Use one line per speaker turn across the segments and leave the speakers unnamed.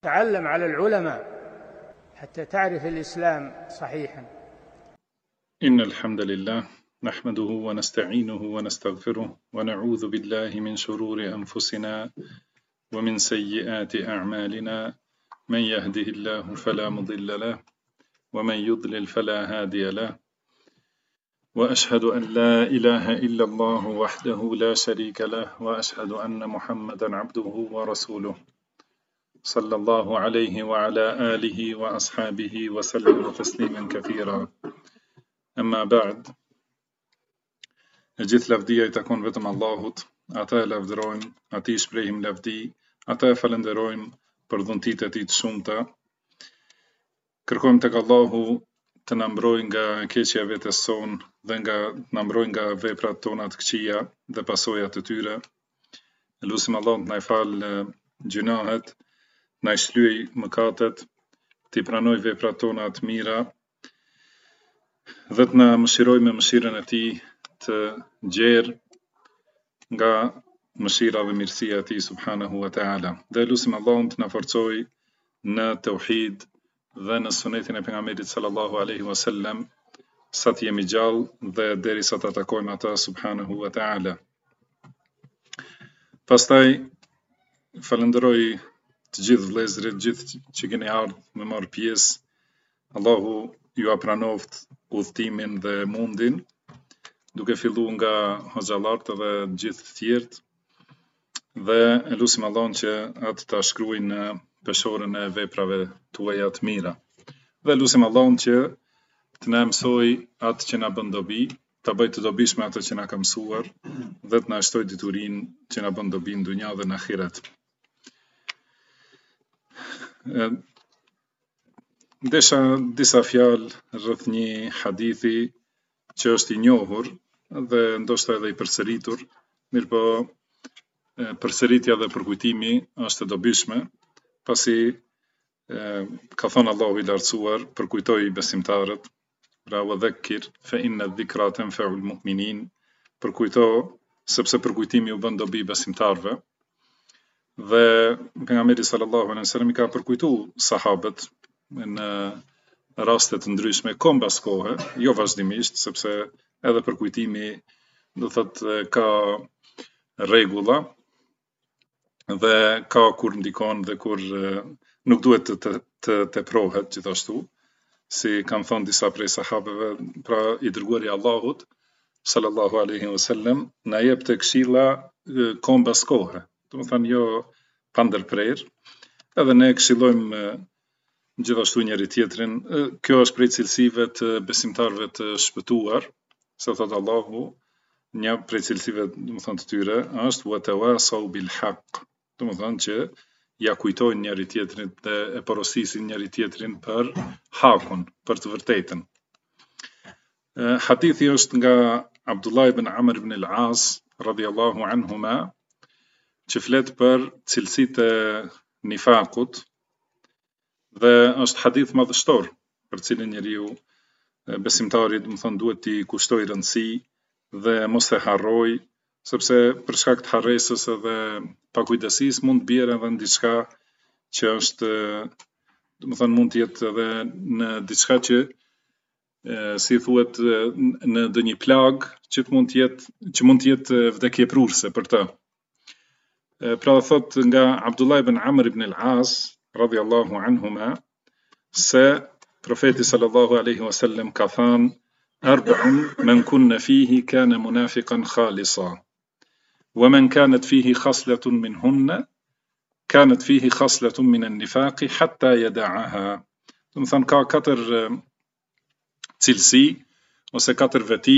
تعلم على العلماء حتى تعرف الإسلام صحيحا.
إن الحمد لله نحمده ونستعينه ونستغفره ونعوذ بالله من شرور أنفسنا ومن سيئات أعمالنا، من يهده الله فلا مضل له ومن يضلل فلا هادي له، وأشهد أن لا إله إلا الله وحده لا شريك له، وأشهد أن محمدا عبده ورسوله صلى الله عليه وعلى آله وأصحابه وسلم تسليما كثيرا. أما بعد، gjithë lavdia I takon vetëm Allahut, ata e lavdërojmë, atij shprehim lavdi, ata e falenderojmë për dhuntitë e tij të shumta. Kërkojmë tek Allahu të na mbrojë nga keqja e vetes son dhe na mbrojë nga veprat tona të këqija dhe pasojat e tyre. Lutim Allahun të na falë gjunahet, na shlyej mëkatet, të pranoj veprat tona të mira dhe të na mëshiroj me mëshirën e tij të gjerë nga mëshira dhe mirësia e tij subhanahu wa ta'ala. Dhe lutim Allahun të na forcojë në tauhid dhe në sunetin e pejgamberit sallallahu alaihi wasallam sa të jemi gjallë dhe derisa ta takojmë ata subhanahu wa ta'ala. Pastaj falenderoj të gjithë vëllezërit, gjithë që keni ardhur me marr pjesë. Allahu ju apranoft udhtimin dhe mundin, duke filluar nga hoxhallarët dhe gjithë të tjerët, dhe e lutim Allahun që atë ta shkruajë në peshorën e veprave tuaja të mira. Dhe lutim Allahun që të na mësoj atë që na bën dobi, ta bëj të dobishme atë që na ka mësuar dhe të na shtoj diturinë që na bën dobi në dunja dhe në ahiret. Desha disa fjalë rreth një hadithi që është I njohur dhe ndoshta edhe I përsëritur, mirëpo përsëritja dhe përkujtimi është e dobishme, pasi ka thënë Allahu I lartësuar, përkujtoi besimtarët, pra wa dhakkir fa inna dhikra tanfa'u al-mu'minin, përkujto sepse përkujtimi u bën dobi besimtarëve. Dhe pejgamberi sallallahu alaihi wasallam I ka përkujtuar sahabët në raste të ndryshme kohë mbas kohe, jo vazhdimisht, sepse edhe përkujtimi do thotë ka rregulla dhe ka kur ndikon dhe kur nuk duhet të teprohet gjithashtu, si kanë thënë disa prej sahabeve, pra I dërguari I Allahut sallallahu alaihi wasallam na jepte këshilla kohë mbas kohe, domethënë jo pa ndërprerje, edhe ne këshillojmë gjithashtu njëri tjetrin. Kjo është prej cilësive të besimtarëve të shpëtuar, se thot Allahu, një prej cilësive domethënë të tyre është wa tawasau bil haqq, domethënë që ja kujtojnë njëri tjetrin dhe e porosisin njëri tjetrin për hakun, për të vërtetën. Hadithi është nga Abdullah ibn Amr ibn al-As radhiyallahu anhuma, që flet për cilësitë e nifakut, dhe është hadith madhështor për cilin njeriu besimtari domethënë duhet t'i kushtoj rëndësi dhe mos e harroj, sepse për shkak të harresës edhe pakujdesisë mund të bjerë edhe në diçka që është, domethënë mund të jetë edhe në diçka që si thuhet në ndonjë plag që mund të jetë vdekje prurse për të. Pra thot nga Abdullah ibn Amr ibn al-As radhiyallahu anhuma se profeti sallallahu alaihi wasallam ka thënë: arba'un man kunna fihi kana munafiqan khalisa wa man kanat fihi khaslatun minhunna kanat fihi khaslatun min an-nifaq hatta yada'aha. Domethënë ka 4 cilësi ose 4 veti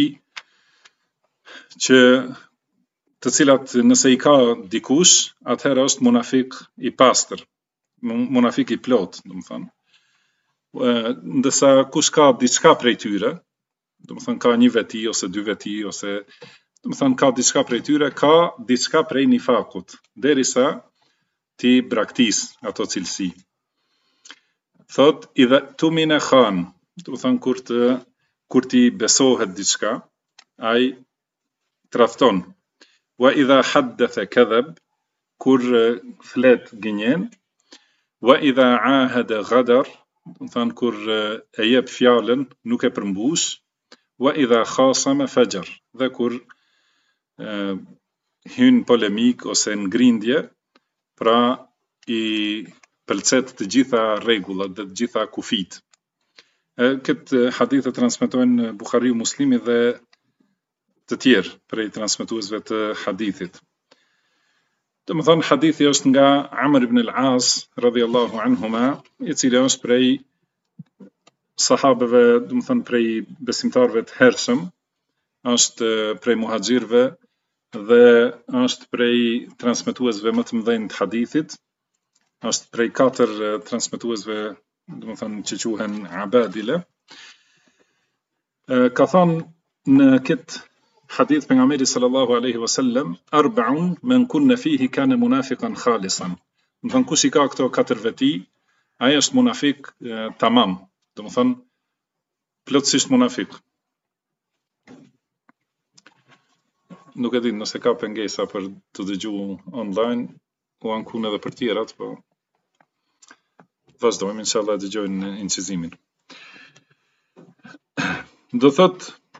që të cilat nëse I ka dikush, atëherë është munafik I pastër, munafik I plot, domethënë. Ndërsa kush ka diçka prej tyre, domethënë ka një veti ose 2 veti ose domethënë ka diçka prej tyre, ka diçka prej nifakut, derisa ti braktis ato cilësi. Thot idha tumina khan, domethënë kur ti besohet diçka, ai tradhton. Wa idha haddatha kadhab, kur flet gënjen. wa idha ahada ghadar, do të thonë kur e jep fjalën nuk e përmbush, wa idha khasama fajar, dhe kur hyn polemik ose ngrindje, pra i pëlqet të gjitha rregullat dhe të gjitha kufit. Këtë hadith e transmetojnë Buhariu, Muslimi dhe të tjerë prej transmetuesve të hadithit. Do më thonë hadithi është nga Amr ibn al-As radhiyallahu anhuma, i cili është prej sahabeve, do më thonë prej besimtarve të hershëm, është prej muhaxhirëve dhe është prej transmetuesve më të mëdhenj të hadithit, është prej 4 transmetuesve, do më thonë që quhen abadile. Ka thonë në këtë hadith pejgamberi sallallahu alaihi wasallam, arba'un man kunna fihi kana munafiqan khalisan. Do të thonë kush i ka këto 4 veti, ai është munafik tamam, do të thonë plotësisht munafik. Nuk e di nëse ka pengesa për të dëgjuar online, u ankun edhe për tjerat, po vazhdojmë, inshallah dëgjojnë incizimin. Do thot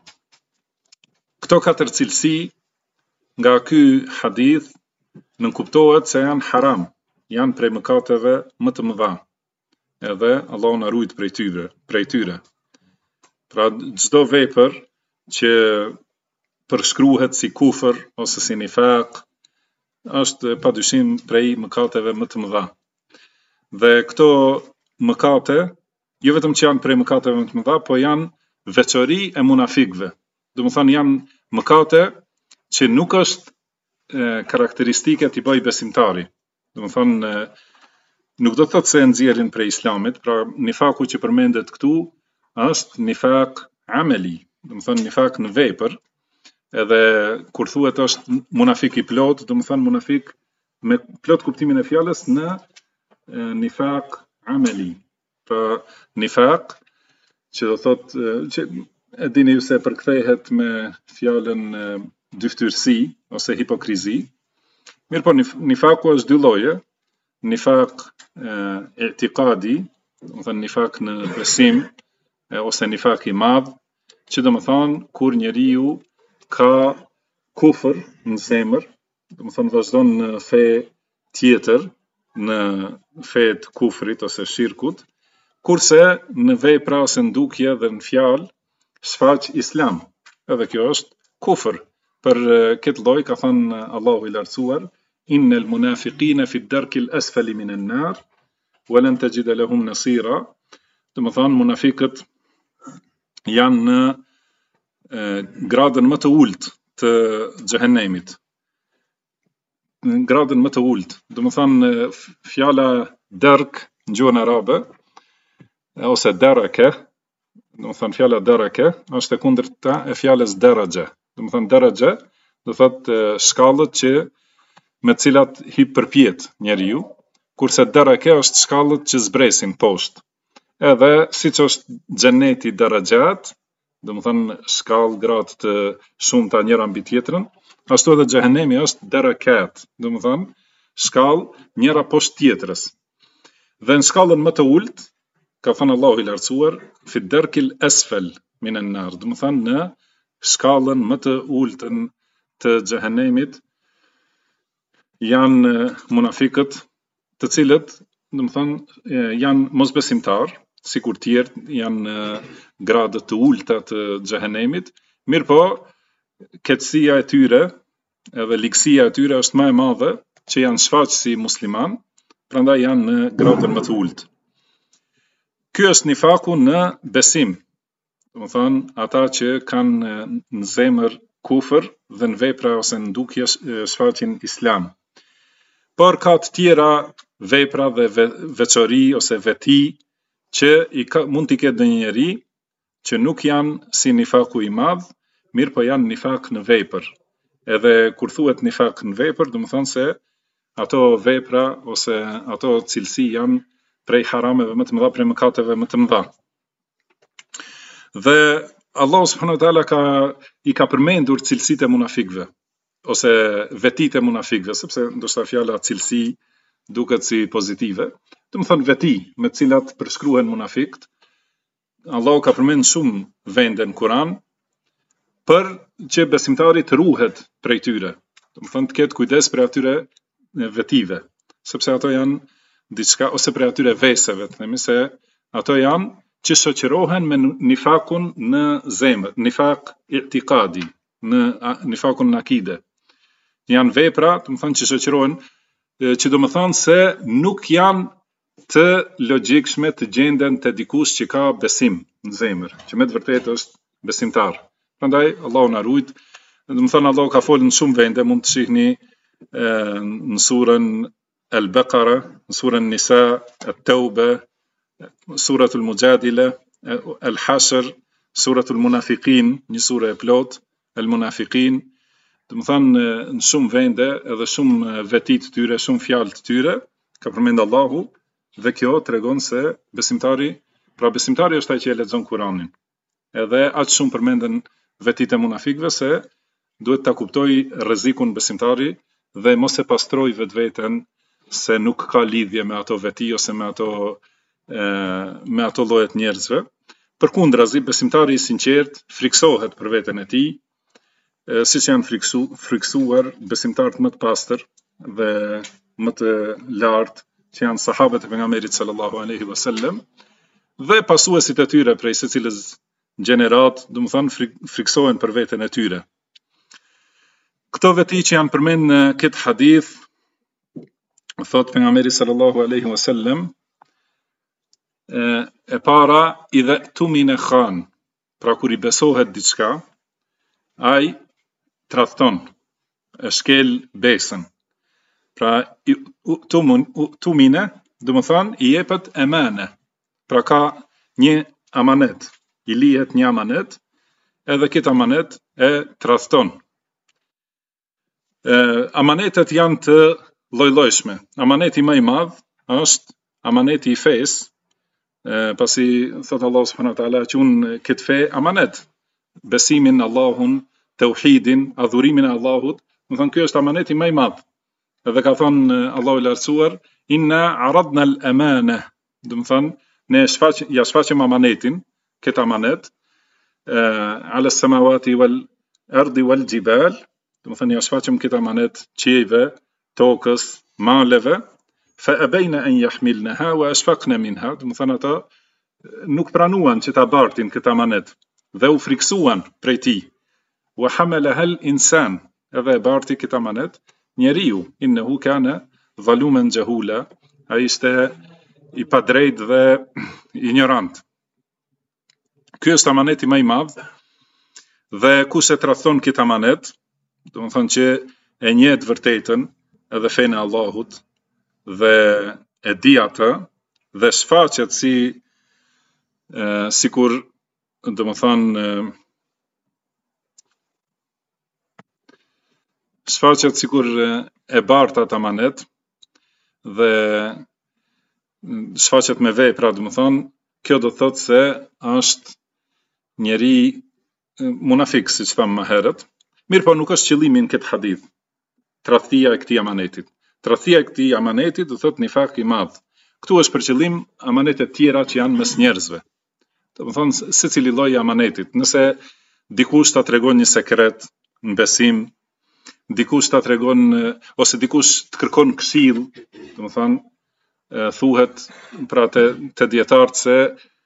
këto 4 cilësi nga ky hadith nënkuptohet se janë haram, janë prej mëkateve më të mëdha, edhe Allahu na ruajt prej tyre. Pra çdo vepër që përshkruhet si kufër ose si nifaq është padyshim prej mëkateve më të mëdha. Dhe këto mëkate, jo vetëm që janë prej mëkateve më të mëdha, po janë veçori e munafikëve. Do të thonë janë mëkate që nuk është karakteristike t'i bëj besimtari. Do të thonë nuk do të thotë se e nxjerrin prej islamit, pra nifaku që përmendet këtu është nifaq ameli, do të thonë nifaq në vepër, edhe kur thuhet është munafik i plot, do të thonë munafik me plot kuptimin e fjalës në nifaq ameli. Pra nifaq që do thotë që e dini ju se përkthehet me fjalën dyftyrsi ose hipokrizi. Mirë po nifaku është 2 lloje, nifaq i'tiqadi, do të thonë nifaq në besim ose nifaq i madh, që do të thonë kur njeriu ka kufër në zemër, do të thonë vazhdon në fe tjetër, në fe të kufrit ose shirkut, kurse në vepra ose ndukje dhe në fjalë shfaq islam. Edhe kjo është kufër. Për këtë lloj ka thënë Allahu i lartësuar, innal munafiqina fi ad-darki al-asfali min an-nar wa lan tajida lahum nasira. Do të thonë munafiqët janë në gradën më të ulët të xhehenemit. Në gradën më të ulët. Do të thonë fjala dark në gjuhën arabe ose daraka, do të thonë fjala daraka është e kundërta e fjalës daraja. Do të thonë daraja do thotë shkallët që me të cilat hip përpjet njeriu, kurse daraka është shkallët që zbresin poshtë. Edhe siç është xheneti darajat, do të thonë shkallë gradë të shumta njëra mbi tjetrën, ashtu edhe xhehenemi është darakat, do të thonë shkallë njëra poshtë tjetrës. Dhe në shkallën më të ulët ka thënë Allahu i lartësuar fi ad-darkil asfal min an-nar, do të thonë në shkallën më të ultën të xhehenemit janë munafikët, të cilët do të thonë janë mosbesimtar, sikur tjerë janë gradë të ulta të xhehenemit, mirë po keqësia e tyre edhe ligësia e tyre është më e madhe që janë shfaq si musliman, prandaj janë në gradën më të ultë. Ky është nifaku në besim. Do të thonë ata që kanë në zemër kufër dhe në vepra ose në ndukje shfaqin islam. Por ka të tjera vepra dhe veçori ose veti që mund t'i ketë ndonjë njeri që nuk janë si nifaku i madh, mirë po janë nifak në vepër. Edhe kur thuhet nifak në vepër, do të thonë se ato vepra ose ato cilësi janë prej harameve më të mëdha, prej mëkateve më të mëdha. Dhe Allahu subhanahu wa taala i ka përmendur cilësitë e munafikëve ose vetitë e munafikëve, sepse ndoshta fjala cilësi duket si pozitive. do të thonë veti me të cilat përshkruhen munafiqët. Allahu ka përmend shumë vende në Kur'an për që besimtari të ruhet prej tyre. Do të thonë të ketë kujdes për atyre vetive, sepse ato janë diçka ose për atyre veseve, të themi se ato janë që shoqërohen me nifakun në zemër, nifak i'tiqadi, në nifakun në akide. Janë vepra, do të thonë që shoqërohen, që do të thonë se nuk janë të logjikshme të gjenden te dikush që ka besim në zemër, që me të vërtetë është besimtar. Prandaj Allahu na ruaj. Do të thonë Allahu ka folur në shumë vende, mund të shihni në surën Al-Baqara, në surën Nisa, At-Tauba, suratul Mujadila, Al-Hashr, suratul Munafiqin, një sure e plot, Al-Munafiqin. Do të thonë në shumë vende edhe shumë veti të tyre, shumë fjalë të tyre ka përmend Allahu, dhe kjo tregon se besimtari është ai që e lexon Kur'anin. Edhe aq shumë përmenden vetitë e munafikëve se duhet ta kuptoj rrezikun besimtari dhe mos e pastroj vetveten se nuk ka lidhje me ato veti ose me ato llojet njerëzve. Përkundrazi, besimtari i sinqert friksohet për veten e tij, siç janë friksuar besimtarët më të pastër dhe më të lartë, që janë sahabët e pejgamberit sallallahu alaihi wasallam, dhe pasuesit e tyre prej secilës gjenerat, do të thonë friksohen për veten e tyre. Këto veti që janë përmend në këtë hadith, thot pejgamberi sallallahu alaihi wasallam, e para idha tumina khan, pra kur I besohet diçka, ai tradhton, e shkel besën. Pra tumina, do të thonë I jepet amana. Pra ka një amanet, I lihet një amanet, edhe këtë amanet e tradhton. Amanetet janë të lloj-llojshme. Amaneti më I madh është amaneti I fesë, pasi thot Allahu subhanahu wa taala që unë këtë fe amanet, besimin në Allahun, tauhidin, adhurimin e Allahut, do thonë ky është amaneti më I madh. Edhe ka thonë Allahu I lartësuar, inna aradna al-amana, do të thonë ne shfaqim amanetin, këtë amanet, ala samawati wal ardi wal jibal, do të thonë ja shfaqim këtë amanet qiejve, tokës, maleve, fa abayna an yahmilnaha wa ashfaqna minha, do të thonë ata nuk pranuan që ta bartin këtë amanet dhe u friksuan prej tij. Wa hamalaha al-insan, edhe e barti këtë amanet njeriu, innehu kana zaluman jahula, ai ishte I padrejt dhe ignorant. Ky është amaneti më I madh, dhe kush e tradhton këtë amanet, do të thonë që e njeh të vërtetën edhe fenë e Allahut dhe e di atë dhe shfaqet sikur do të thonë shfaqet sikur e bart atë amanet dhe shfaqet me vepra, do të thonë, kjo do të thotë se është njeri munafik, siç thamë më herët. Mirë, po nuk është qëllimi në këtë hadith, tradhtia e këtij amanetit. Tradhtia e këtij amanetit do thotë nifak I madh. Ktu është për qëllim amanetet tjera që janë mes njerëzve. Do të thonë secili lloj I amanetit. Nëse dikush ta tregon një sekret në besim, dikush ta tregon ose dikush të kërkon këshill, do të thonë thuhet pra te dietarët se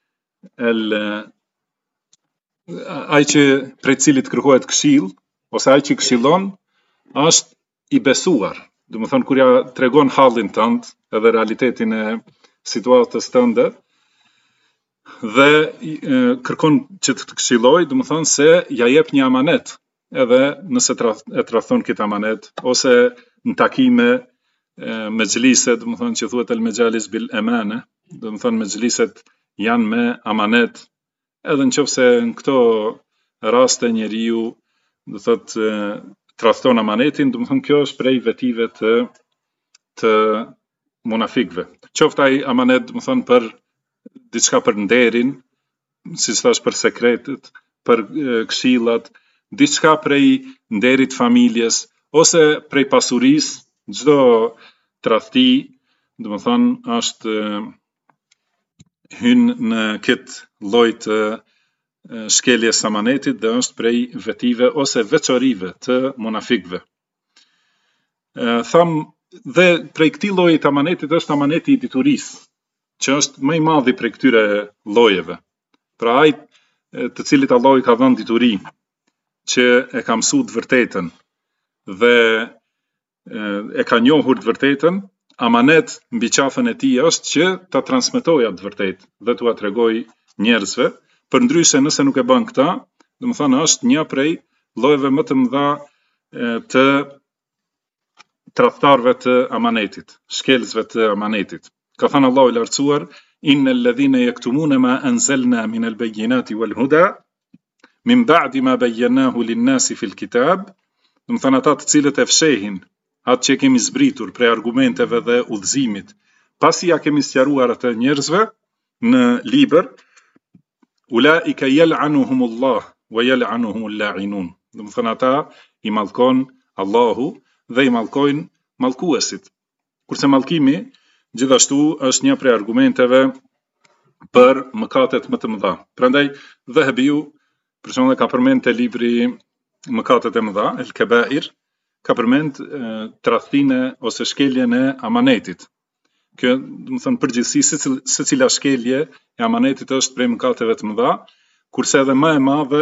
ai që prej cilit kërkohet këshill ose ai që këshillon është I besuar. Do të thonë kur ja tregon hallin tënd edhe realitetin e situatës tënde dhe kërkon që të këshilloj, do të thonë se ja jep një amanet, edhe nëse e tradhton këtë amanet ose në takime me xhliset, do të thonë që thuhet el mejalis bil amana, do të thonë me xhliset janë me amanet, edhe nëse në këto raste njeriu do thotë tradhton amanetin, do të thonë kjo është prej vetive të munafikëve. Qoftë ai amanet, do të thonë për diçka për nderin, siç thash për sekretet, për këshillat, diçka prej nderit familjes ose prej pasurisë, çdo tradhti do të thonë është hyn në këtë lloj të shkeljes së amanetit dhe është prej vetive ose veçorive të munafikëve. Tham dhe prej këtij lloji të amanetit është amaneti i diturisë, që është më i madhi prej këtyre llojeve. Pra ai të cilit Allahu i ka dhënë dituri, që e ka mësuar të vërtetën dhe e ka njohur të vërtetën, amanet mbi qafën e tij është që ta transmetojë atë vërtetë dhe t'ua tregoj njerëzve, përndryshe nëse nuk e bën këtë, do të thonë është një prej llojeve më të mëdha të tradhtarëve të amanetit, shkelësve të amanetit. Ka thënë Allahu i lartësuar: innal ladhina yaktumuna ma anzalna min al-bayyinati wal huda min ba'di ma bayyanahu lin-nasi fil kitab, do të thonë ata të cilët e fshehin atë që kemi zbritur prej argumenteve dhe udhëzimit, pasi ja kemi sqaruar atë njerëzve në libër, ulaika yal'anuhumullah wa yal'anuhumul la'inun. Do të thonë ata i mallkon Allahu dhe i mallkojnë mallkuesit. Kurse mallkimi gjithashtu është një prej argumenteve për mëkatet më të mëdha. Prandaj Dhahabiu për shembull ka përmend te libri Mëkatet e mëdha, El Kebair, ka përmend tradhtinë ose shkeljen e amanetit. Kjo, do të thonë përgjithësi secila shkelje e amanetit është prej mëkateve të mëdha, kurse edhe më e madhe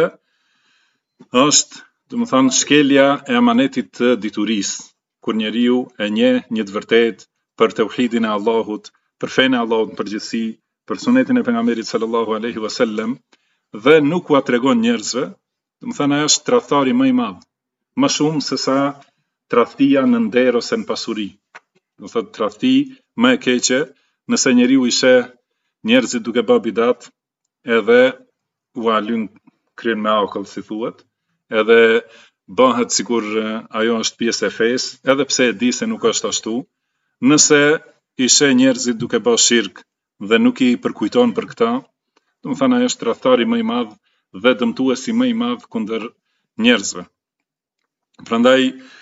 është, do të thonë, shkelja e amanetit të diturisë, kur njeriu e njeh një të vërtetë për tauhidin e Allahut, për fenë e Allahut në përgjithësi, për sunetin e pejgamberit sallallahu alaihi wasallam dhe nuk ua tregon njerëzve, do të thonë ajo është tradhtari më i madh, më shumë se sa tradhtia në nder ose në pasuri. Do thotë tradhti më e keqe nëse njeriu i sheh njerëzit duke bërë bidat, edhe ua lyn kryen me akull, si thuhet, edhe bëhet sikur ajo është pjesë e fesë, edhe pse e di se nuk është ashtu. Nëse i sheh njerëzit duke bërë shirk dhe nuk i përkujton për këtë, do të thonë ajo është tradhtari më i madh dhe dëmtuesi më i madh kundër njerëzve. Prandaj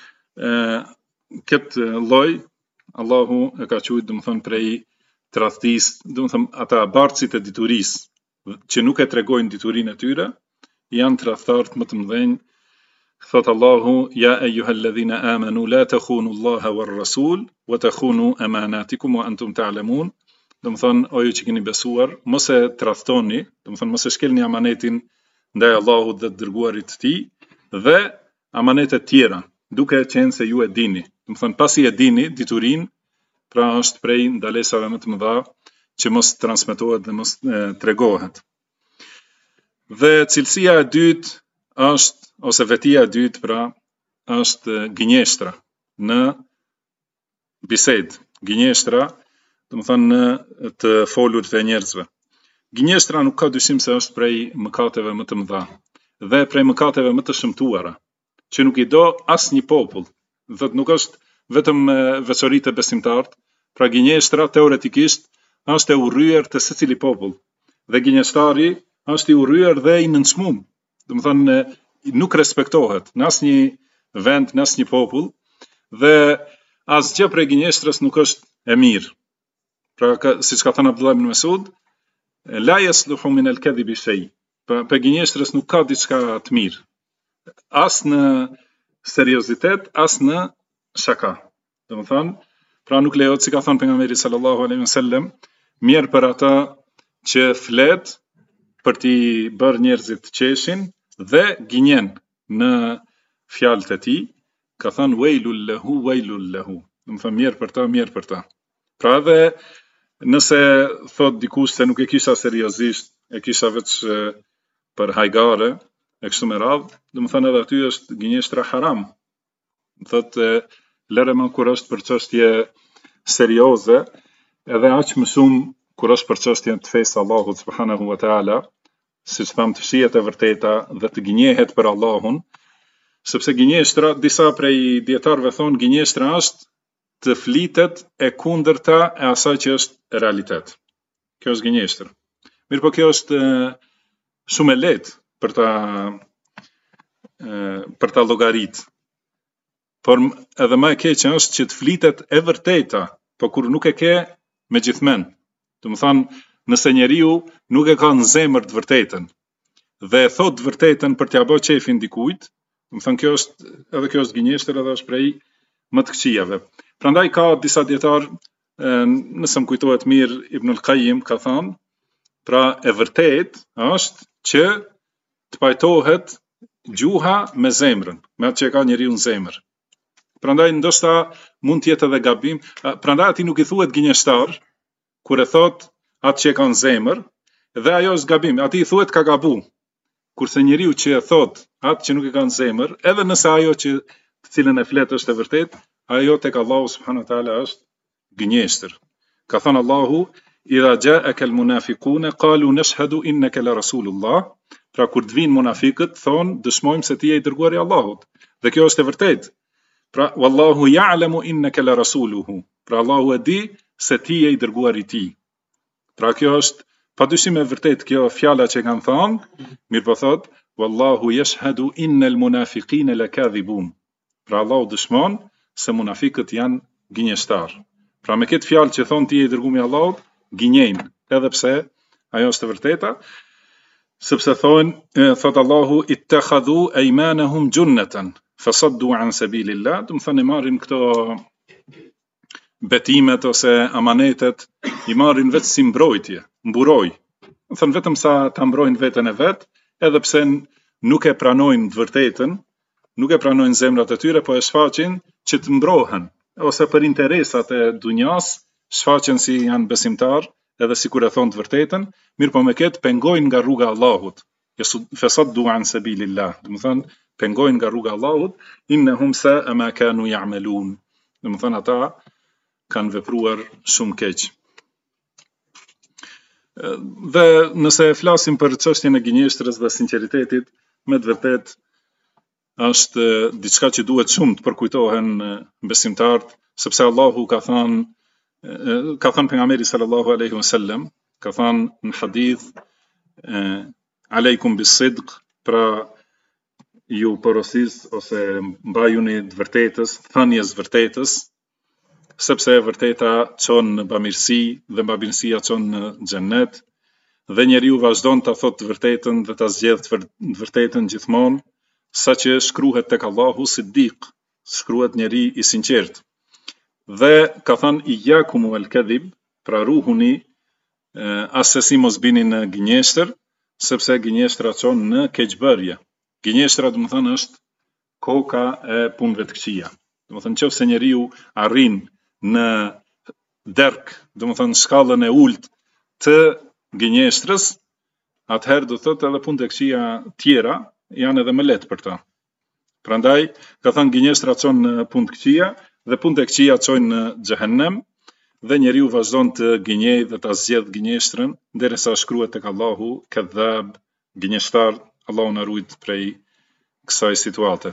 këtë lloj Allahu e ka thujt, do të thonë, prej tradhtisë, do të thonë ata bartësit e diturisë, që nuk e tregojnë diturinë e tyre, janë tradhtarët më të mëdhenj. Thot Allahu: ja ayyuhalladhina amanu la takhunu Allaha war rasul wa takhunu amanatikum wa antum ta'lamun. Do të thonë, o ju që keni besuar, mos e tradhtoni, do të thonë mos e shkelni amanetin ndaj Allahut dhe të dërguarit të tij dhe amanetet tjera, duke qenë se ju e dini. Do të thonë pasi e dini diturinë, pra është prej ndalesave më të mëdha që mos transmetohet dhe mos tregohet. Dhe cilësia e dytë është, ose vetia e dytë, pra është gënjeshtra në bisedë, gënjeshtra, do të thonë në të folurit e njerëzve. Gënjeshtra nuk ka dyshim se është prej mëkateve më të mëdha dhe prej mëkateve më të shëmtuara, që nuk i do asnjë popull. Dhe nuk është vetëm veçoritë e besimtarët, pra gënjeshtra teoretikisht është e urryer te secili popull. Dhe gënjeshtari është i urryer dhe i nënçmuar. Do të thonë nuk respektohet në asnjë vend, në asnjë popull, dhe asgjë prej gënjeshtrës nuk është e mirë. Pra siç ka thënë Abdullah ibn Mas'ud, la yasluhu min al-kadhibi shay. Për gënjeshtrës nuk ka diçka të mirë, as në seriozitet, as në shaka. Do të thonë, pra nuk lejohet, si ka thënë pejgamberi sallallahu alaihi wasallam, mirë për ata që flet për t'i bërë njerëzit të qeshin dhe gënjen në fjalët e tij, ka thënë wailul lahu wailul lahu. Do të thonë mirë për ta, mirë për ta. Pra edhe nëse thot dikush se nuk e kisha seriozisht, e kisha veç për hajgare, e kështu me radhë, do të thonë edhe aty është gënjeshtra haram. Thot lëre më kur është për çështje serioze, edhe aq më shumë kur është për çështjen të fesë Allahut subhanahu wa taala, siç tham, të shihet e vërteta dhe të gënjehet për Allahun, sepse gënjeshtra, disa prej dietarëve thonë, gënjeshtra është të flitet e kundërta e asaj që është realitet. Kjo është gënjeshtër. Mirë, po kjo është shumë e lehtë për ta llogarit. Por edhe më e keqja është që të flitet e vërteta po kur nuk e ke me gjithmen. Do më thonë, nëse njeriu nuk e ka në zemër të vërtetën dhe e thot të vërtetën për t'ia bërë qefin dikujt, do më thonë kjo është gënjeshtër edhe është prej më të këqijave. Prandaj ka disa dietar, nëse më kujtohet mirë, Ibnul Qayyim ka thënë, pra e vërtet është që të pajtohet gjuha me zemrën, me atë që ka njeriu në zemër. Prandaj ndoshta mund të jetë edhe gabim, prandaj atij nuk i thuhet gënjeshtar kur e thot atë që ka në zemër, dhe ajo është gabim, atij i thuhet ka gabu. Kurse njeriu që e thot atë që nuk e ka në zemër, edhe nëse ajo që të cilën e flet është e vërtet, ajo tek Allahu subhanahu wa taala është gënjeshtër. Ka thënë Allahu: "Idha ja'aka al-munafiquna qalu nashhadu innaka la rasulullah", pra kur të vinë munafiqët thonë dëshmojmë se ti je i dërguari i Allahut. Dhe kjo është e vërtetë. Pra wallahu ya'lamu innaka la rasuluhu. Pra Allahu e di se ti je i dërguari i tij. Pra kjo është padyshim e vërtetë kjo fjala që kanë thënë, mirë po thot wallahu yashhadu innal munafiqina lakadhibun. Pra Allahu dëshmon se munafiqët janë gënjeshtar. Pra me këtë fjalë që thon ti je i dërguari i Allahut, gënjejnë, edhe pse ajo është e vërteta, sepse thot Allahu ittakhadhu aymanahum junnatan fasaddu an sabilillah, do të thonë marrin këto betimet ose amanetet, i marrin vetë si mbrojtje, mburoj. Do thonë vetëm sa ta mbrojnë veten e vet, edhe pse nuk e pranojnë të vërtetën, nuk e pranojnë zemrat e tyre, po e shfaqin që të mbrohen, ose për interesat e dunjas, shfaqen si janë besimtar, edhe sikur e thonë të vërtetën, mirë po me këtë pengojnë nga rruga e Allahut. Fasaddu an sabilillah, do të thonë pengojnë nga rruga e Allahut, innahum sa'a ma kanu ya'malun. Do të thonë ata kanë vepruar shumë keq. Dhe nëse flasim për çështjen e gënjeshtrës dhe sinqeritetit, me të vërtetë është diçka që duhet shumë të përkujtohen besimtarët, sepse Allahu ka thënë pejgamberi sallallahu alaihi wasallam, ka thënë në hadith aleikum bis-sidq, pra ju porosis ose mbajuni të vërtetës, thënies vërtetës, sepse e vërteta çon në bamirësi dhe bamirësia çon në xhennet, dhe njeriu vazhdon ta thotë të vërtetën dhe ta zgjedh të vërtetën gjithmonë, saqë shkruhet tek Allahu siddiq, shkruhet njeri i sinqert. Dhe ka thënë iyyakum wal kadhib, pra ruhuni asesi mos bini në gënjeshtër, sepse gënjeshtra çon në keqbërje. Gënjeshtra do të thonë është koka e punëve të këqija. Do të thonë nëse njeriu arrin në derk, do të thonë shkallën e ulët të gënjeshtrës, atëherë do thotë edhe punët e këqija tjera janë edhe më lehtë për ta. Prandaj ka thënë gënjeshtra çon në punë të këqija dhe punët e këqija çojnë në xhehenem, dhe njeriu vazhdon të gënjej dhe ta zgjedh gënjeshtrën derisa shkruhet tek Allahu kadhab, gënjeshtar. Allahu na ruaj prej kësaj situate.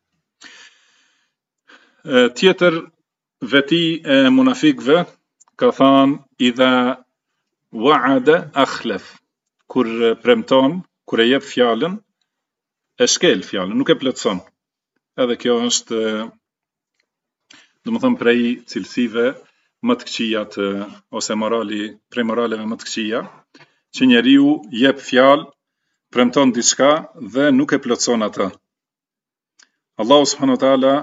Tjetër veti e munafikëve ka thënë idha wa'ada akhlaf, kur premton, kur e jep fjalën, e shkel fjalën, nuk e plotson. Edhe kjo është, domethënë prej cilësive më të këqija ose prej moraleve më të këqija, që njeriu jep fjalë, premton diçka dhe nuk e plotson atë. Allahu subhanahu wa taala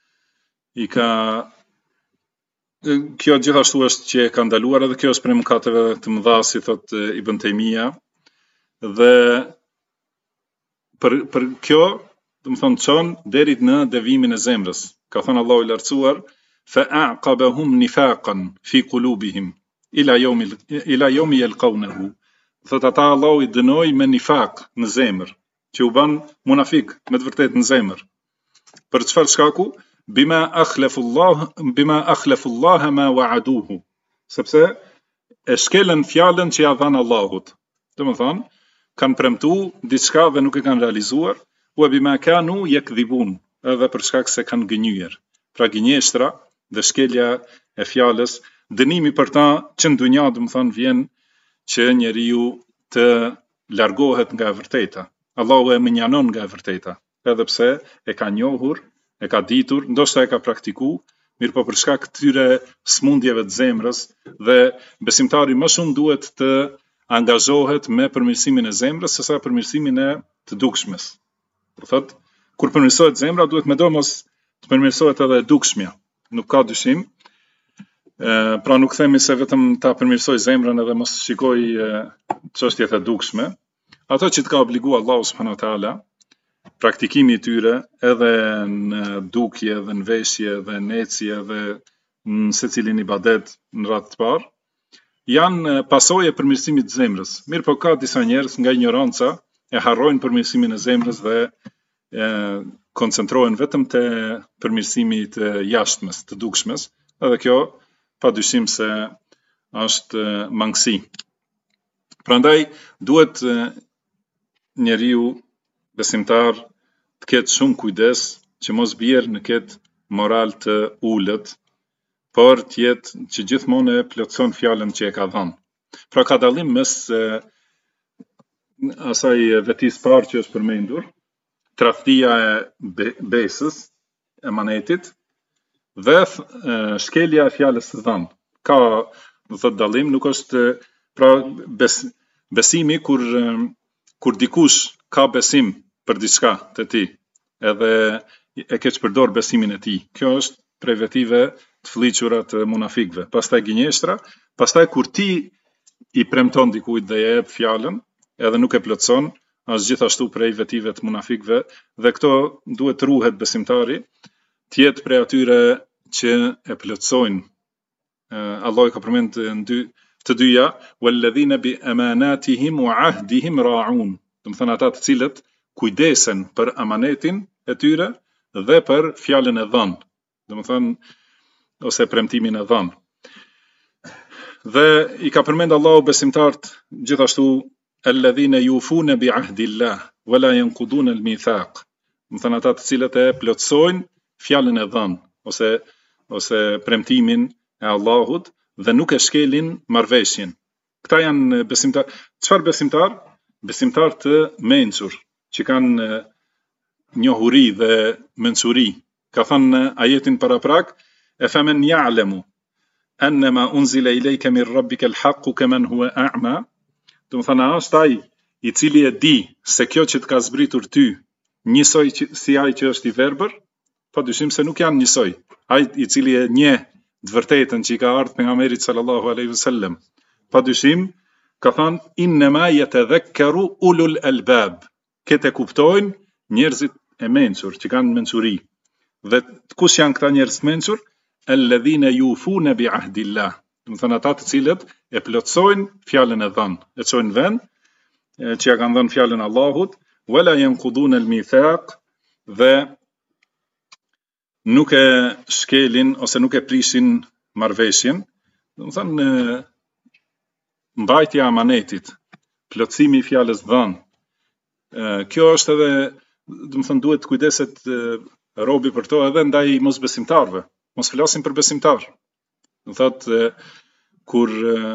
kjo gjithashtu është që e ka ndaluar, edhe kjo është prej mëkateve të mëdha, si thot Ibn Taymija, dhe për kjo, do të thonë çon deri në devimin e zemrës. Ka thënë Allahu i lartësuar, fa'aqabahum nifaqan fi qulubihim ila yawmi yalqawnahu. Thot ata Allahu i dënoi me nifaq në zemër, që u bën munafik me të vërtetë në zemër. Për çfarë shkaku? Bima akhlafu Allah ma wa'aduhu. Sepse e shkelën fjalën që ja dhanë Allahut. Do të thonë, kanë premtu diçka dhe nuk e kanë realizuar, wa bima kanu yakdhibun, edhe për shkak se kanë gënyer. Pra gënjeshtra dhe shkelja e fjalës, dënimi për ta që në dunja, do të thonë, vjen që njeriu të largohet nga e vërteta. Allahu e mënjanon nga e vërteta, edhe pse e ka njohur, e ka ditur, ndoshta e ka praktiku, mirë po për shkak këtyre smundjeve të zemrës, dhe besimtari më shumë duhet të angazhohet me përmirësimin e zemrës sesa përmirësimin e të dukshmes. Do thotë, kur përmirësohet zemra, duhet me do mos të përmirësohet edhe e dukshmja. Nuk ka dyshim. Pra nuk themi se vetëm ta përmirësoj zemrën edhe mos shikoj çështjet e dukshme. Ato që të ka obliguar Allahu subhanahu wa taala, praktikimi i tyre edhe në dukje, edhe në veshje, edhe në ecje, edhe në secilin ibadet në radhë të parë, janë pasojë e përmirësimit të zemrës. Mirë po ka disa njerëz nga ignoranca e harrojnë përmirësimin e zemrës dhe koncentrohen vetëm te përmirësimi të jashtmes, të dukshmes, edhe kjo padyshim se është mangësi. Prandaj duhet njeriu besimtar të ketë shumë kujdes që mos bjerë në këtë moral të ulët, por të jetë që gjithmonë e plotëson fjalën që e ka dhënë. Pra ka dallim mes asaj vetis parë që është përmendur, tradhtia e besës, emanetit, dhe shkelja e fjalës së dhënë. Ka, do thotë, dallim, nuk është pra besimi kur dikush ka besim për diçka te ti, edhe e ke përdor besimin e tij. Kjo është prej vetive të fliqura të munafikëve. Pastaj gënjeshtra, pastaj kur ti i premton dikujt dhe i jep fjalën, edhe nuk e plotson, është gjithashtu prej vetive të munafikëve, dhe këto duhet ruhet besimtari, të jetë prej atyre që e plotsojnë. Allah ka përmendur në të dyja, walladhina bi amanatihim wa ahdihim ra'un. Do të thënë ata të cilët kujdesen për amanetin e tyre dhe për fjalën e dhënë. Do të thënë ose premtimin e dhënë. Dhe i ka përmendur Allahu besimtarët gjithashtu alladhina yufuna bi ahdillah wala yanquduna al-mithaq. Do të thënë ata të cilët e plotsojnë fjalën e dhënë ose premtimin e Allahut dhe nuk e shkelin marrveshjen. Këta janë besimtar. Çfarë besimtar? Besimtar të mençur, që kanë njohuri dhe mençuri. Ka thënë ajetin paraprak, e famen ya'lamu annama unzila ilayka min rabbika al-haqqu kaman huwa a'ma. Do të thënë është ai i cili e di se kjo që të ka zbritur ty njësoj si ai që është i verbër, padyshim se nuk janë njësoj. Ai i cili e njeh të vërtetën që i ka ardhur pejgamberit sallallahu alaihi wasallam, padyshim ka thënë innama yatadhakkaru ulul albab. Këtë kuptojnë njerëzit e mençur, që kanë mençuri. Dhe kush janë këta njerëz të mençur? Alladhina yufuna bi ahdillah. Do të thënë ata të cilët e plotsojnë fjalën e dhënë, e çojnë vend që ja kanë dhënë fjalën Allahut, wala yanquduna al-mithaq, dhe nuk e shkelin ose nuk e prishin marrveshjen. Do të thënë mbajtja e amanetit, plotësimi i fjalës dhënë. Kjo është edhe, do të thënë, duhet kujdeset robi për to edhe ndaj mosbesimtarëve. Mos flasim për besimtar. Do thotë kur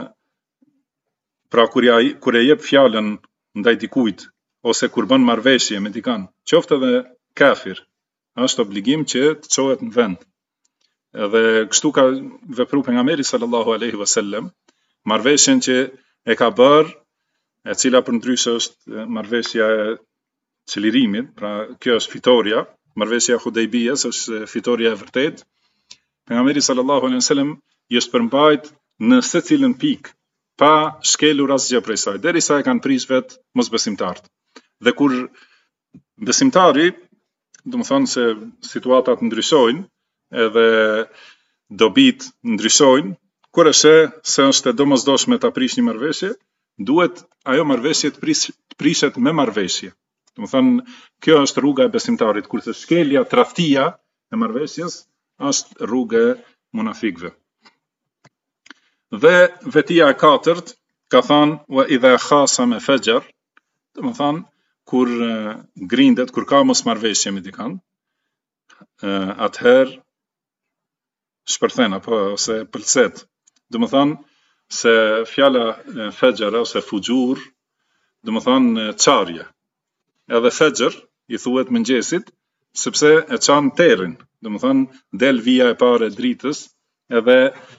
e jep fjalën ndaj dikujt ose kur bën marrveshje me dikën, qoftë edhe kafir, është obligim që të çohet në vend. Edhe kështu ka vepruar pejgamberi sallallahu alaihi wasallam, marrveshjen që e ka bërë, e cila përndryshe është marrveshja e çlirimit, pra kjo është fitoria, marrveshja e Hudejbijës është fitoria e vërtetë. Pejgamberi sallallahu alaihi wasallam i është përmbajt në secilën pikë, pa shkelur asgjë prej saj, derisa e kanë prish vet mosbesimtarët. Dhe kur besimtari, do të thonë se situatat ndryshojnë, edhe dobit ndryshojnë, kur e sheh se është e domosdoshme ta prish një marrveshje, duhet ajo marrveshje të prishet me marrveshje. Do të thonë, kjo është rruga e besimtarit, kurse shkelja, tradhtia e marrveshjes është rruga e munafikëve. Dhe vetia e katërt ka thënë wa idha khasama fajar, do të thonë kur grindet, kur ka mosmarrveshje me dikën, atëherë shpërthen apo ose pëlqet. Do të thonë se fjala fajar ose fujur, do të thonë çarje. Edhe fajr i thuhet mëngjesit, sepse e çan terrin, domethënë del vija e parë e dritës edhe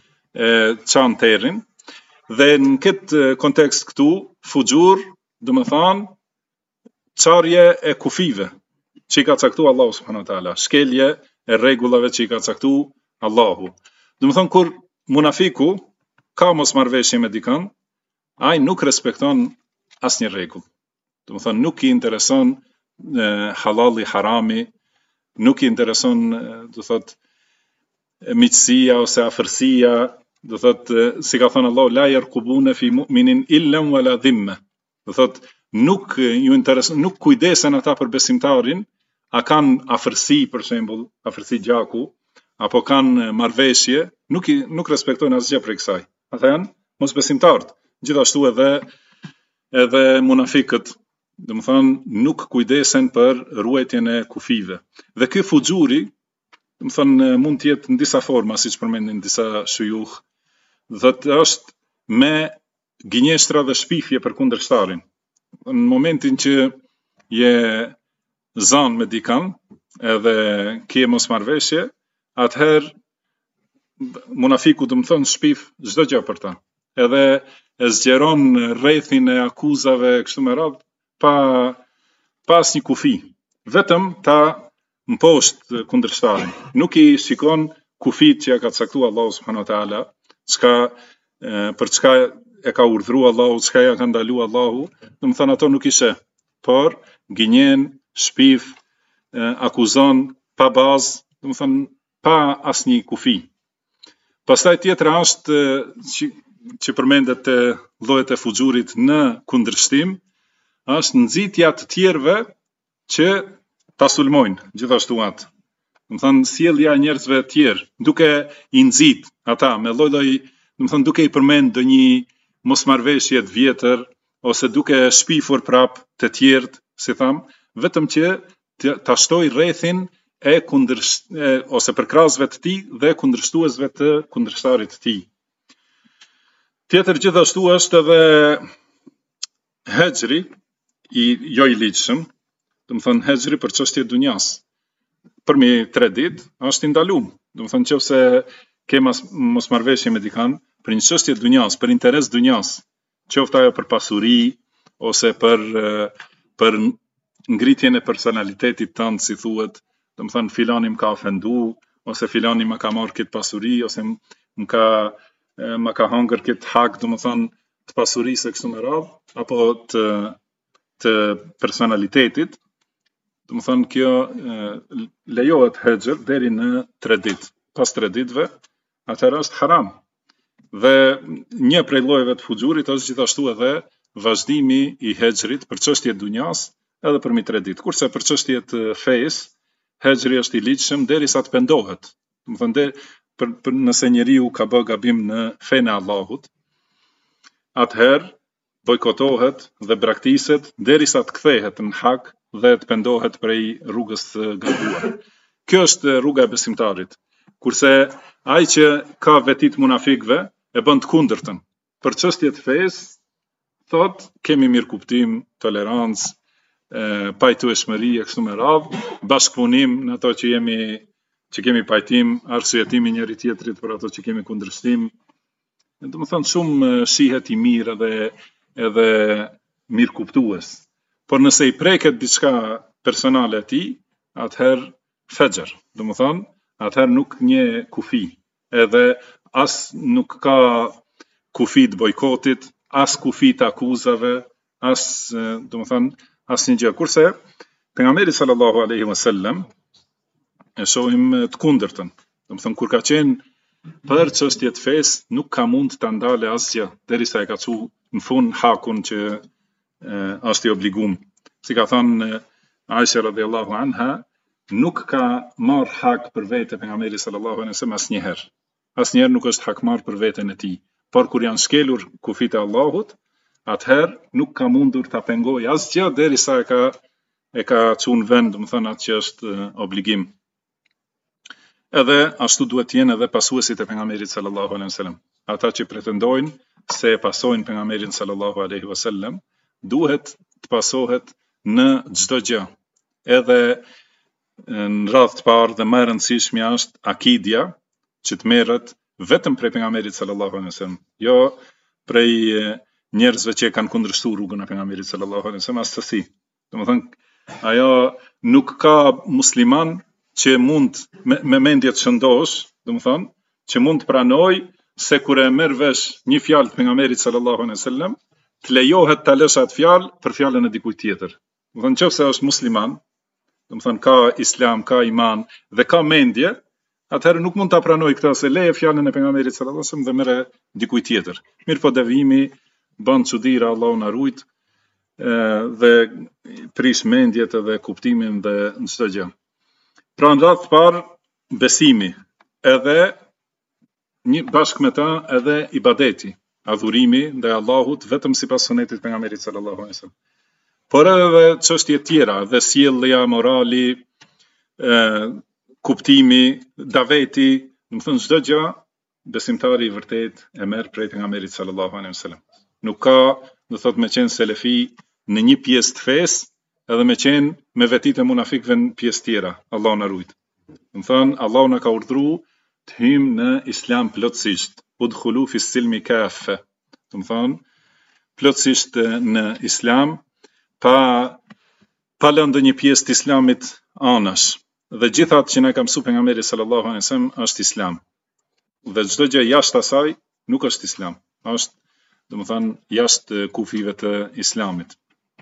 çan terrin. Dhe në këtë kontekst këtu, fuxhur, domethënë çarje e kufive, që i ka caktu Allahu subhanahu wa taala, shkelje e rregullave që i ka caktu Allahu. Domethënë kur munafiku ka mosmarrveshje me dikën, ai nuk respekton asnjë rregull. Domethënë nuk i intereson halali harami, nuk i intereson do thot miqësia ose afërsia, do thot si ka thënë Allahu la yarqubuna fi mu'minin illa wala dhimma. Do thot nuk ju intereson, nuk kujdesen ata për besimtarin, a kanë afërsi për shembull, afërsi gjaku, apo kanë marrëveshje, nuk respektojnë asgjë prej kësaj. Ata janë mosbesimtarët. Gjithashtu edhe munafikët, domethënë nuk kujdesen për ruajtjen e kufive. Dhe ky fuxhuri, domethënë mund të jetë në disa forma, siç përmendin disa shuyukh, thotë është me gënjeshtra dhe shpifje për kundërshtarin. Në momentin që je zan me dikën, edhe ke mosmarrveshje, atëherë munafiku domethënë shpif çdo gjë për ta. Edhe e zgjeron rrethin e akuzave kështu me radhë pa asnjë kufi. Vetëm ta mposht kundërshtarin. Nuk i shikon kufit që ja ka caktuar Allahu subhanahu wa taala, për çka e ka urdhëruar Allahu, çka ja ka ndaluar Allahu, domethënë ato nuk i sheh, por gënjen, shpif, akuzon pa bazë, domethënë pa asnjë kufi. Pastaj tjetra është që përmendet te llojet e fuxhurit në kundërshtim, është nxitja të tjerëve që ta sulmojnë gjithashtu atë. Domethënë sjellja e njerëzve të tjerë, duke i nxit ata me lloj-lloj, domethënë duke i përmend ndonjë mosmarrveshje të vjetër ose duke shpifur prap të tjerët, si tham, vetëm që ta shtoj rrethin e ose përkrahasve të tij dhe kundërshtuesve të kundërshtarit të tij. Tjetër gjithashtu është edhe hexhri jo i ligjshëm, domethënë hexhri për çështje dunjas. Për mi 3 ditë është i ndaluar. Domethënë nëse ke mosmarrveshje me dikën për një çështje dunjas, për interes dunjas, qoftë ajo për pasuri ose për ngritjen e personalitetit tënd, si thuhet, domethënë filani më ka ofendu, ose filani më ka marrë këtë pasuri, ose më ka hangër këtë hak, domethënë të pasurisë kështu me radhë, apo të personalitetit, domethënë kjo lejohet hexher deri në 3 ditë. Pas 3 ditëve, atëherë është haram. Dhe një prej llojeve të fuxhurit është gjithashtu edhe vazhdimi i hexhrit për çështje dunjas edhe për mi 3 ditë. Kurse për çështje të fesë, hexhri është i ligjshëm derisa të pendohet. Domethënë nëse njeriu ka bë gabim në fenë e Allahut, atëherë bojkotohet dhe braktiset derisa të kthehet në hak dhe të pendohet prej rrugës së gabuar. Kjo është rruga e besimtarit. Kurse ai që ka vetit munafikëve e bën të kundërtën. Për çështje të fesë, thot kemi mirëkuptim, tolerancë, pajtueshmëri e kështu me radhë, bashkëpunim në ato që kemi pajtim, arsyetimi njëri tjetrit për ato që kemi kundërshtim. Domethënë shumë shihet i mirë edhe mirëkuptues. Por nëse i preket diçka personale e tij, atëherë fexher. Domethënë atëherë nuk një kufi. Edhe as nuk ka kufi të bojkotit, as kufi të akuzave, domethënë asnjë gjë. Kurse pejgamberi sallallahu alaihi wasallam e shohim të kundërtën. Domethënë kur ka qenë për çështje të fesë, nuk ka mund ta ndale asgjë derisa e ka çu në fund hakun që është i obliguar. Si ka thënë Aisha radhiyallahu anha, nuk ka marr hak për vete pejgamberi sallallahu alaihi wasallam asnjëherë. Asnjëherë nuk është hakmarr për veten e tij. Por kur janë shkelur kufit e Allahut, atëherë nuk ka mundur ta pengoj asgjë derisa e ka çuar në vend, domethënë atë që është obligim. Edhe ashtu duhet të jenë edhe pasuesit e pejgamberit sallallahu alaihi wasallam. Ata që pretendojnë se e pasojnë pejgamberin sallallahu alaihi wasallam, duhet të pasohet në çdo gjë. Edhe në radhë të parë dhe më e rëndësishmja është akidja, që të merret vetëm prej pejgamberit sallallahu alaihi wasallam, jo prej njerëzve që kanë kundërshtuar rrugën e pejgamberit sallallahu alaihi wasallam as sasi. Domethënë ajo nuk ka musliman që mund me mendje të shëndosh, domethënë që mund të pranoj se kur e merr vesh një fjalë të pejgamberit sallallahu alaihi wasallam, të lejohet ta lësh atë fjalë për fjalën e dikujt tjetër. Domethënë nëse është musliman, domethënë ka islam, ka iman dhe ka mendje, atëherë nuk mund ta pranoj këtë se leje fjalën e pejgamberit sallallahu alaihi wasallam dhe merre dikujt tjetër. Mirë po devijimi bën çuditëra, Allahu na ruajt, dhe prish mendjet edhe kuptimin dhe në çdo gjë. Pra në radhë të parë besimi, edhe një bashkë me ta edhe ibadeti, adhurimi ndaj Allahut vetëm sipas sunetit të pejgamberit sallallahu alaihi wasallam. Por edhe çështje tjera, dhe sjellja, morali, kuptimi, daveti, domethënë çdo gjë besimtari i vërtet e merr prej pejgamberit sallallahu alaihi wasallam. Nuk ka, do thot me qenë selefi në një pjesë të fesë, edhe me qenë me vetit e munafikëve në pjesë tjera. Allahu na ruajt. Domethënë Allahu na ka urdhëruar të hyjmë në islam plotësisht. Udkhulu fi silmi kafe. Domethënë plotësisht në islam, pa lënë ndonjë pjesë të islamit anash. Dhe gjithatë që na ka mësuar pejgamberi sallallahu alaihi wasallam është islam. Dhe çdo gjë jashtë asaj nuk është islam. Është, domethënë, jashtë kufive të islamit.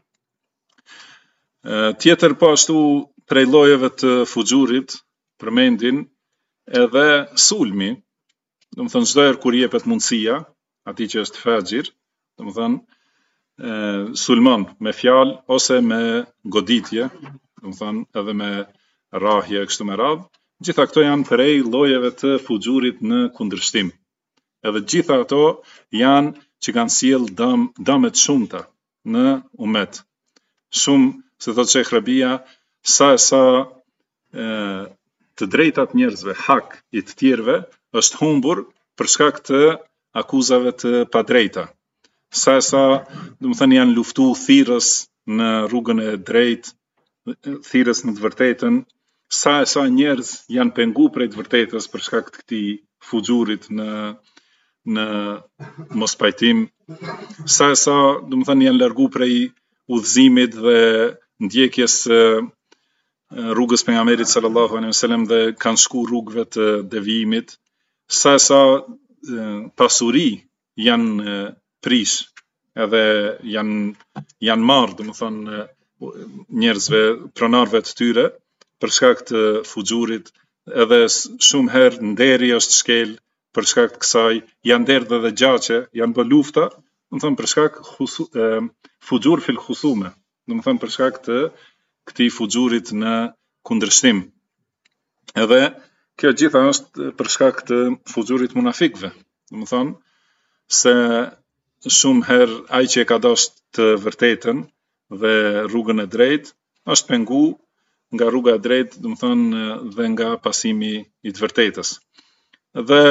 Tjetër po ashtu prej llojeve të fuxhurit përmendin edhe sulmi, domethënë çdo herë kur jepet mundësia, atij që është fajir, domethënë sulmon me fjalë ose me goditje, domethënë edhe me rrahje kështu me radhë. Gjitha këto janë prej llojeve të fuxhurit në kundërshtim. Edhe gjitha ato janë që kanë sjell dëme të shumta në umet. Shumë, se thot Sheikh Rabia, sa të drejtat njerëzve, hak i të tjerëve, është humbur për shkak të akuzave të padrejta. Sa domethënë janë luftu thirrës në rrugën e drejtë, thirrës në të vërtetën, sa njerëz janë pengu prej të vërtetës për shkak të këtij fuxhurit në mospajtim, sa domethënë janë largu prej udhëzimit dhe ndjekjes rrugës pejgamberit sallallahu alaihi wasallam dhe kanë shku rrugëve të devijimit, sa pasuri janë prish edhe janë marrë, domethënë njerëzve, pronarëve të tyre për shkak të fuxhurit, edhe shumë herë nderi është shkel për shkak të kësaj, janë derdhë edhe gjaqe, janë bë lufta, domethënë për shkak fuxhur fil khusume, domethënë për shkak të këtij fuxhurit në kundërshtim. Edhe kjo gjitha është për shkak të fuxhurit munafikëve, domethënë se shumë herë ai që e ka dashur të vërtetën dhe rrugën e drejtë është pengu nga rruga e drejtë, domethënë dhe nga pasimi i të vërtetës. Dhe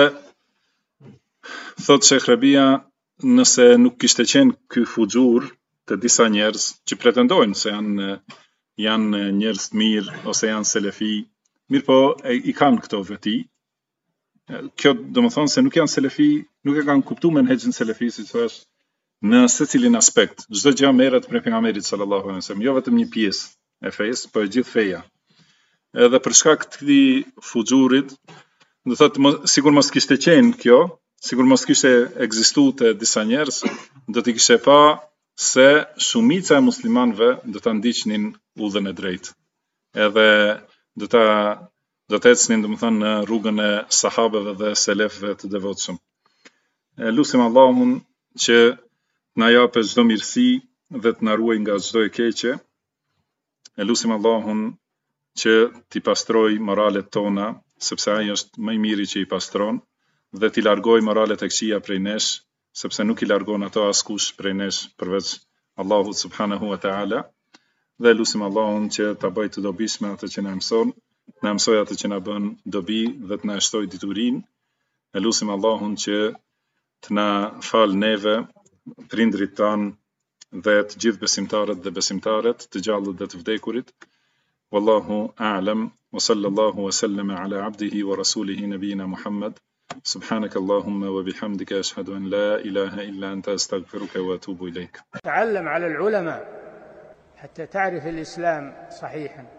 thot Sheikh Rabia, nëse nuk kishte qenë ky fuxhur të disa njerëz që pretendojnë se janë njerëz të mirë ose janë selefi, mirë po i kanë këto veti. Kjo domethënë se nuk janë selefi, nuk e kanë kuptuar menhexhin selefi, siç thash, në secilin aspekt. Çdo gjë merret prej pejgamberit sallallahu alaihi wasallam, jo vetëm një pjesë e fesë, po e gjithë feja. Edhe për shkak të këtij fuxhurit, do thotë sikur mos kishte qenë kjo, sikur mos kishte ekzistuar te disa njerëz, do t'i kishte pa se shumica e muslimanëve do ta ndiqnin udhën e drejtë. Edhe do të ecnin domethënë në rrugën e sahabeve dhe selefëve të devotshëm. Lutim Allahun që na japë çdo mirësi dhe të na ruaj nga çdo e keqe. Lutim Allahun që t'i pastroj moralet tona, sepse ai është më i miri që i pastron, dhe t'i largoj moralet e këqija prej nesh, sepse nuk i largon ato askush prej nesh përveç Allahut subhanahu wa ta'ala. Dhe lutim Allahun që ta bëj të dobishme atë që na mëson, na mësoj atë që na bën dobi dhe të na shtoj diturinë. Lutim Allahun që të na fal neve, prindrit tan dhe të gjithë besimtarët dhe besimtaret, të gjallët dhe të vdekurit. Wallahu a'lam. وصلى الله وسلم على عبده ورسوله نبينا محمد. سبحانك اللهم وبحمدك أشهد أن لا إله إلا أنت أستغفرك وأتوب إليك.
تعلم على العلماء حتى تعرف الإسلام صحيحا.